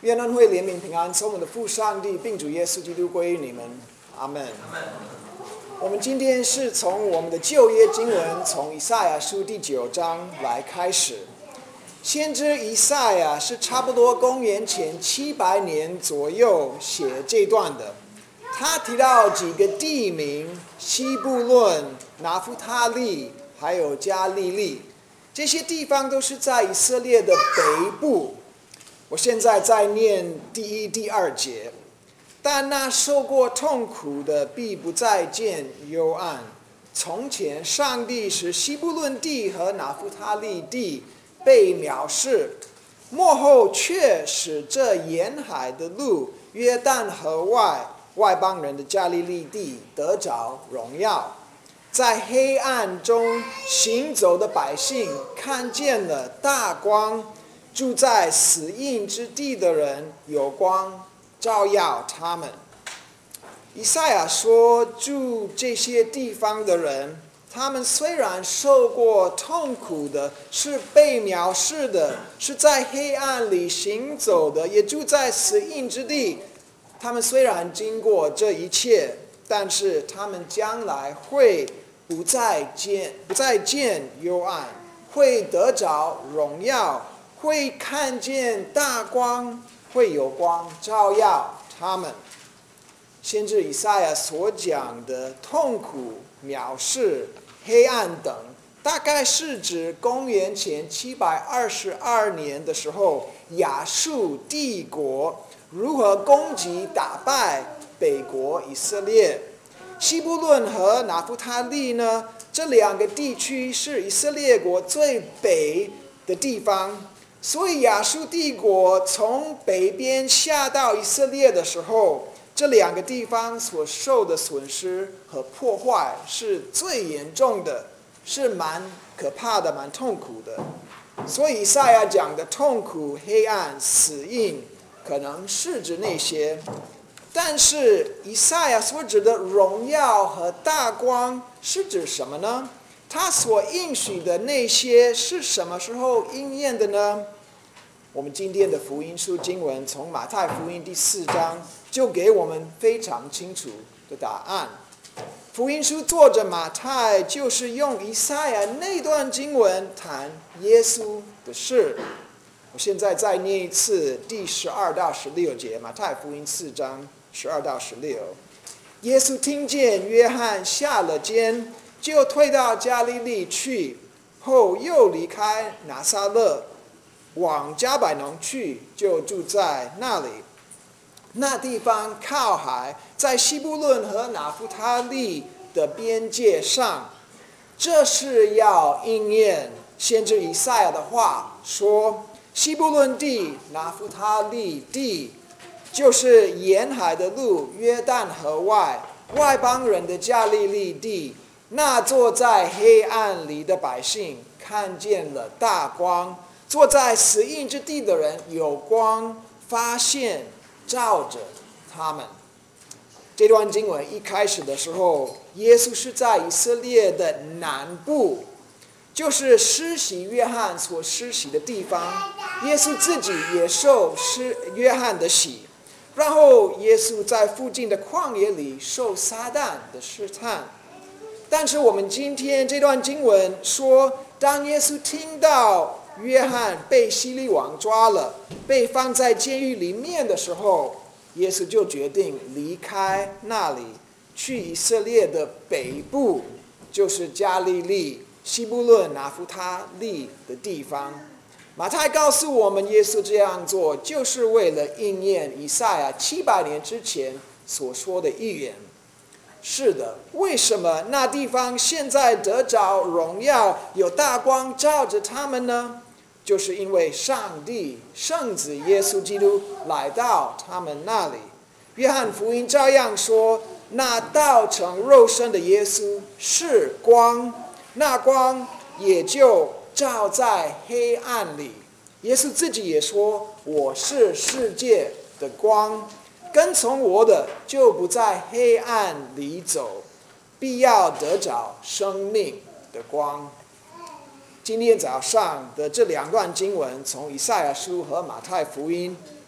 愿恩惠怜悯平安从我们的父上帝并主耶稣基督归于你们，阿们。我们今天是从我们的旧约经文，从以赛亚书第9章来开始。先知以赛亚是差不多公元前700年左右写这段的。他提到几个地名：西布伦、拿弗他利，还有加利利。这些地方都是在以色列的北部。我现在在念第1、第2节。但那受过痛苦的必不再见幽暗。从前上帝使西布伦地和拿弗他利地被藐视，末后却使这沿海的路约旦河外邦人的加利利地得着荣耀。在黑暗中行走的百姓看见了大光，住在死荫之地的人有光照耀他们。以赛亚说，住这些地方的人，他们虽然受过痛苦的，是被藐视的，是在黑暗里行走的，也住在死荫之地。他们虽然经过这一切，但是他们将来会不再见幽暗，会得着荣耀，会看见大光，会有光照耀他们。先知以赛亚所讲的痛苦、藐视、黑暗等，大概是指公元前722年的时候，亚述帝国如何攻击打败北国以色列。西布伦和拿弗他利呢，这2个地区是以色列国最北的地方，所以亚述帝国从北边下到以色列的时候，这2个地方所受的损失和破坏是最严重的，是蛮可怕的，蛮痛苦的。所以以赛亚讲的痛苦、黑暗、死荫，可能是指那些。但是以赛亚所指的荣耀和大光是指什么呢？他所应许的那些是什么时候应验的呢？我们今天的福音书经文从马太福音第4章就给我们非常清楚的答案。福音书作者马太就是用以赛亚那段经文谈耶稣的事。我现在再念一次第12到16节，马太福音4章12到16。耶稣听见约翰下了监，就退到加利利去，后又离开拿撒勒，往迦百农去，就住在那里。那地方靠海，在西布伦和拿弗他利的边界上。这是要应验先知以赛亚的话，说西布伦地、拿弗他利地，就是沿海的路约旦河外邦人的加利利地。那坐在黑暗里的百姓看见了大光，坐在死荫之地的人有光发现照着他们。这段经文一开始的时候，耶稣是在以色列的南部，就是施洗约翰所施洗的地方。耶稣自己也受约翰的洗，然后耶稣在附近的旷野里受撒旦的试探。但是我们今天这段经文说，当耶稣听到约翰被希律王抓了，被放在监狱里面的时候，耶稣就决定离开那里，去以色列的北部，就是加利利、西布伦、拿弗他利的地方。马太告诉我们，耶稣这样做就是为了应验以赛亚700年之前所说的预言。是的，为什么那地方现在得着荣耀，有大光照着他们呢？就是因为上帝圣子耶稣基督来到他们那里。约翰福音照样说，那道成肉身的耶稣是光，那光也就照在黑暗里。耶稣自己也说，我是世界的光，跟从我的就不在黑暗里走，必要得着生命的光。今天早上的这2段经文，从以赛亚书和马太福音，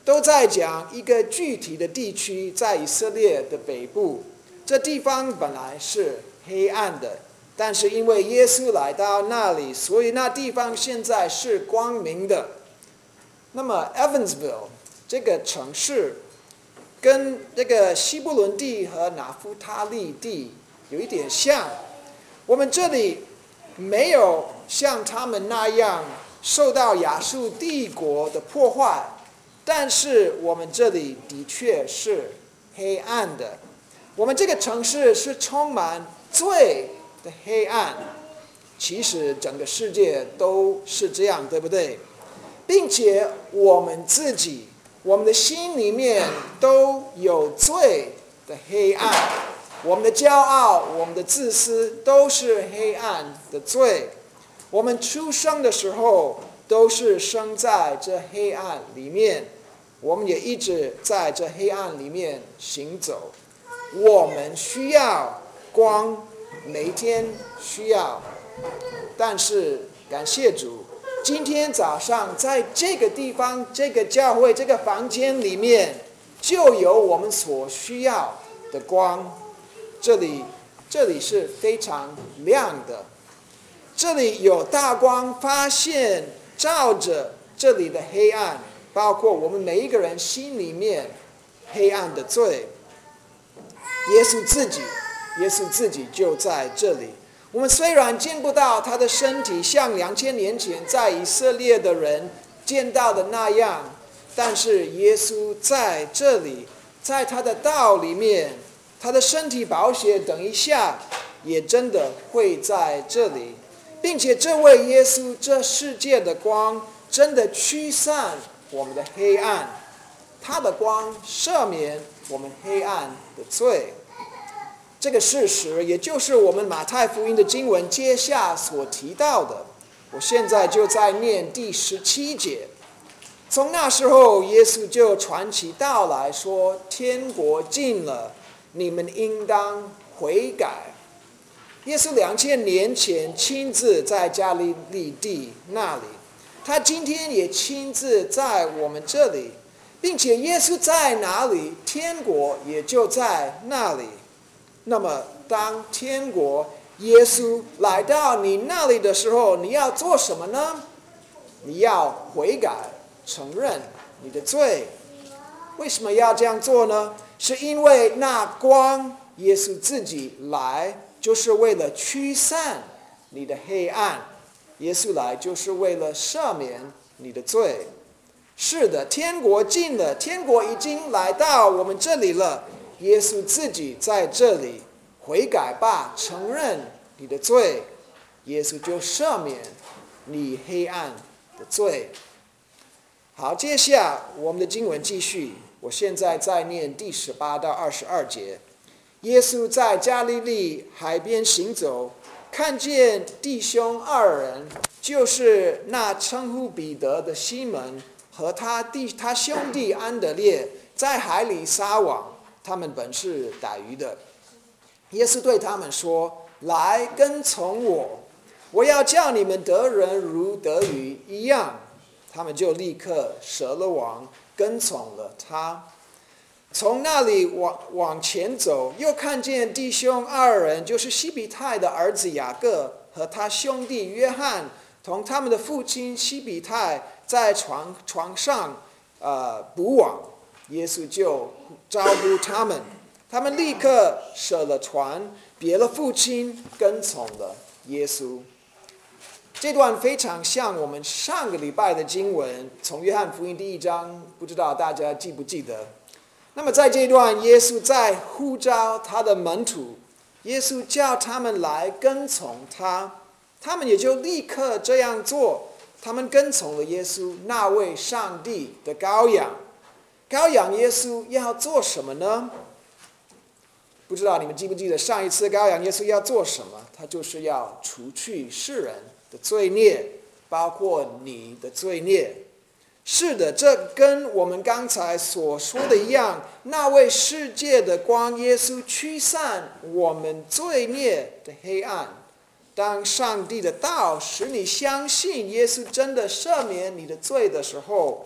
都在讲一个具体的地区，在以色列的北部。这地方本来是黑暗的，但是因为耶稣来到那里，所以那地方现在是光明的。那么 Evansville 这个城市跟这个西布伦地和拿弗他利地有一点像，我们这里没有像他们那样受到亚述帝国的破坏，但是我们这里的确是黑暗的。我们这个城市是充满罪的黑暗，其实整个世界都是这样，对不对？并且我们自己，我们的心里面都有罪的黑暗，我们的骄傲，我们的自私都是黑暗的罪。我们出生的时候都是生在这黑暗里面，我们也一直在这黑暗里面行走。我们需要光，每一天需要，但是感谢主，今天早上在这个地方，这个教会，这个房间里面，就有我们所需要的光。这里是非常亮的，这里有大光发现照着这里的黑暗，包括我们每一个人心里面黑暗的罪。耶稣自己就在这里。我们虽然见不到他的身体，像2000年前在以色列的人见到的那样，但是耶稣在这里，在他的道里面，他的身体宝血等一下也真的会在这里，并且这位耶稣，这世界的光真的驱散我们的黑暗，他的光赦免我们黑暗的罪。这个事实也就是我们马太福音的经文接下所提到的。我现在就在念第17节。从那时候，耶稣就传起道来说：天国近了，你们应当悔改。耶稣2000年前亲自在加利利地那里，他今天也亲自在我们这里，并且耶稣在哪里，天国也就在那里。那么当天国耶稣来到你那里的时候，你要做什么呢？你要悔改，承认你的罪。为什么要这样做呢？是因为那光，耶稣自己来就是为了驱散你的黑暗，耶稣来就是为了赦免你的罪。是的，天国近了，天国已经来到我们这里了。耶稣自己在这里，悔改吧，承认你的罪，耶稣就赦免你黑暗的罪。好，接下我们的经文继续，我现在在念第18到22节。耶稣在加利利海边行走，看见弟兄2人，就是那称呼彼得的西门和他兄弟安德烈，在海里撒网，他们本是打鱼的。耶稣对他们说：来跟从我，我要叫你们得人如得鱼一样。他们就立刻舍了网，跟从了他。从那里往前走，又看见弟兄2人，就是西比泰的儿子雅各和他兄弟约翰，同他们的父亲西比泰在床上捕网。耶稣就招呼他们，他们立刻舍了船，别了父亲，跟从了耶稣。这段非常像我们上个礼拜的经文，从约翰福音第1章，不知道大家记不记得？那么在这一段，耶稣在呼召他的门徒，耶稣叫他们来跟从他，他们也就立刻这样做。他们跟从了耶稣，那位上帝的羔羊。羔羊耶稣要做什么呢？不知道你们记不记得上一次羔羊耶稣要做什么？他就是要除去世人的罪孽，包括你的罪孽。是的，这跟我们刚才所说的一样，那位世界的光耶稣驱散我们罪孽的黑暗。当上帝的道使你相信耶稣真的赦免你的罪的时候，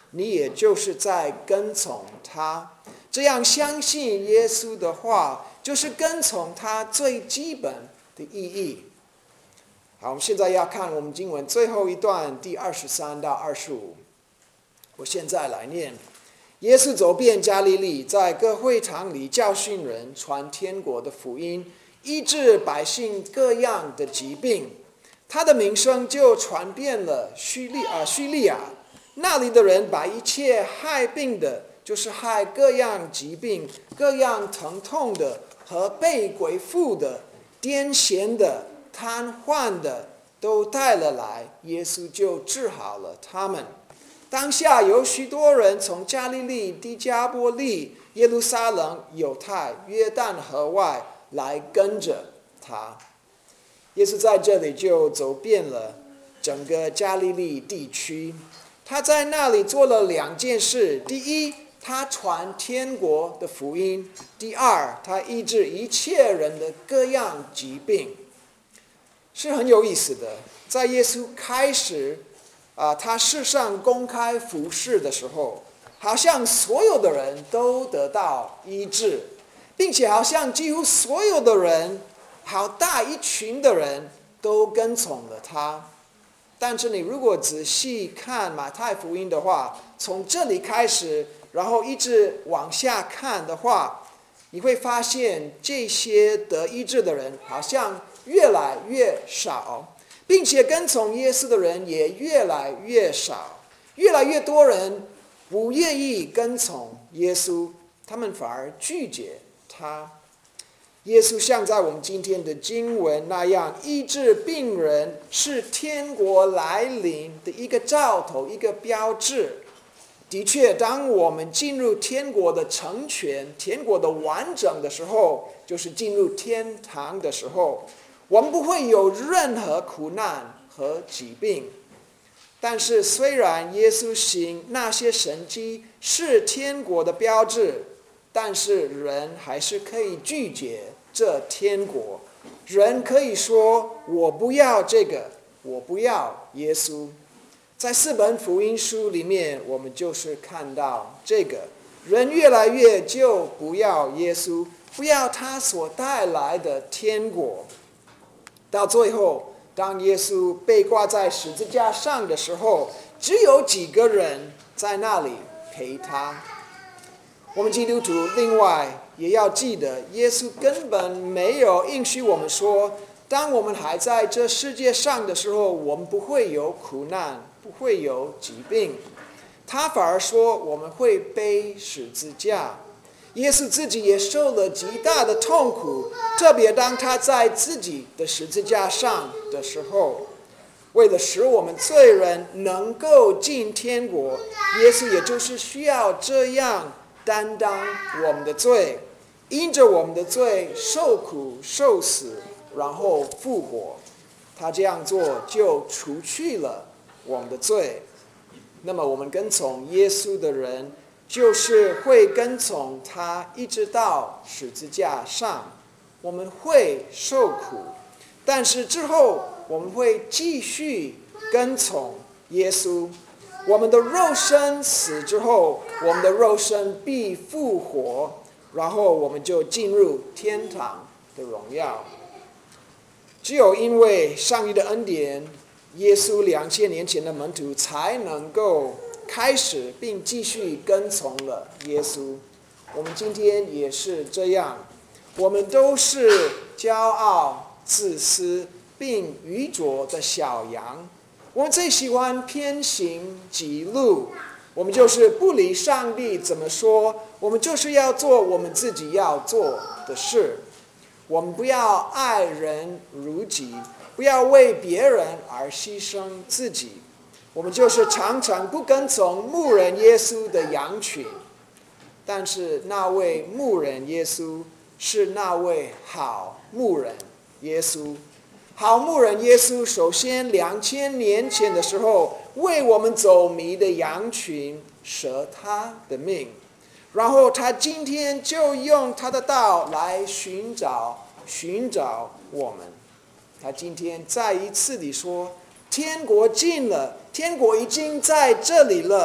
你也就是在跟从他。这样相信耶稣的话，就是跟从他最基本的意义。好，我们现在要看我们经文最后一段，第23到25。我现在来念：耶稣走遍加利利，在各会堂里教训人，传天国的福音，医治百姓各样的疾病。他的名声就传遍了叙利亚，那里的人把一切害病的，就是害各样疾病、各样疼痛的和被鬼附的、癫痫的、瘫痪的，都带了来，耶稣就治好了他们。当下有许多人从加利利、低加波利、耶路撒冷、犹太、约旦河外来跟着他。耶稣在这里就走遍了整个加利利地区。他在那里做了2件事：第一，他传天国的福音；第二，他医治一切人的各样疾病。是很有意思的，在耶稣开始他世上公开服事的时候，好像所有的人都得到医治，并且好像几乎所有的人，好大一群的人都跟从了他。但是你如果仔细看马太福音的话，从这里开始，然后一直往下看的话，你会发现这些得医治的人好像越来越少，并且跟从耶稣的人也越来越少。越来越多人不愿意跟从耶稣，他们反而拒绝他。耶稣像在我们今天的经文那样，医治病人是天国来临的一个兆头，一个标志。的确，当我们进入天国的成全、天国的完整的时候，就是进入天堂的时候，我们不会有任何苦难和疾病。但是虽然耶稣行那些神迹是天国的标志，但是人还是可以拒绝这天国。人可以说，我不要这个，我不要耶稣。在4本福音书里面，我们就是看到这个，人越来越就不要耶稣，不要他所带来的天国。到最后，当耶稣被挂在十字架上的时候，只有几个人在那里陪他。我们基督徒另外也要记得，耶稣根本没有应许我们说，当我们还在这世界上的时候，我们不会有苦难，不会有疾病。他反而说我们会背十字架。耶稣自己也受了极大的痛苦，特别当他在自己的十字架上的时候，为了使我们罪人能够进天国，耶稣也就是需要这样担当我们的罪，因着我们的罪受苦受死，然后复活。他这样做就除去了我们的罪。那么我们跟从耶稣的人，就是会跟从他一直到十字架上。我们会受苦，但是之后我们会继续跟从耶稣。我们的肉身死之后，我们的肉身必复活，然后我们就进入天堂的荣耀。只有因为上帝的恩典，耶稣2000年前的门徒才能够开始并继续跟从了耶稣。我们今天也是这样，我们都是骄傲、自私并愚拙的小羊。我们最喜欢偏行己路，我们就是不理上帝怎么说，我们就是要做我们自己要做的事。我们不要爱人如己，不要为别人而牺牲自己。我们就是常常不跟从牧人耶稣的羊群，但是那位牧人耶稣是那位好牧人耶稣。好牧人耶稣首先2000年前的时候，为我们走迷的羊群舍他的命，然后他今天就用他的道来寻找我们。他今天再一次地说，天国近了，天国已经在这里了，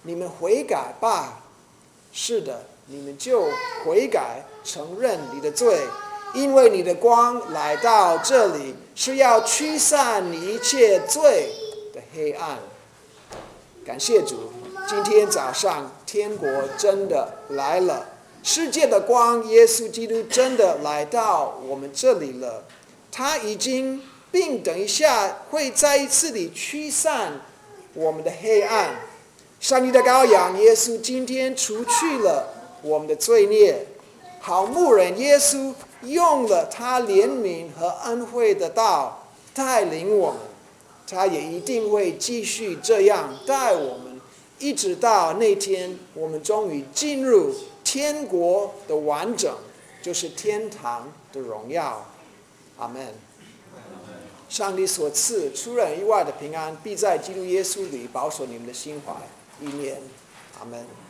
你们悔改吧。是的，你们就悔改，承认你的罪，因为你的光来到这里，是要驱散你一切罪的黑暗。感谢主，今天早上天国真的来了，世界的光耶稣基督真的来到我们这里了。他已经并等一下会再一次地驱散我们的黑暗。上帝的羔羊耶稣今天除去了我们的罪孽，好牧人耶稣用了他怜悯和恩惠的道带领我们，他也一定会继续这样带我们，一直到那天我们终于进入天国的完整，就是天堂的荣耀。阿们。上帝所赐出人意外的平安，必在基督耶稣里保守你们的心怀意念。阿们。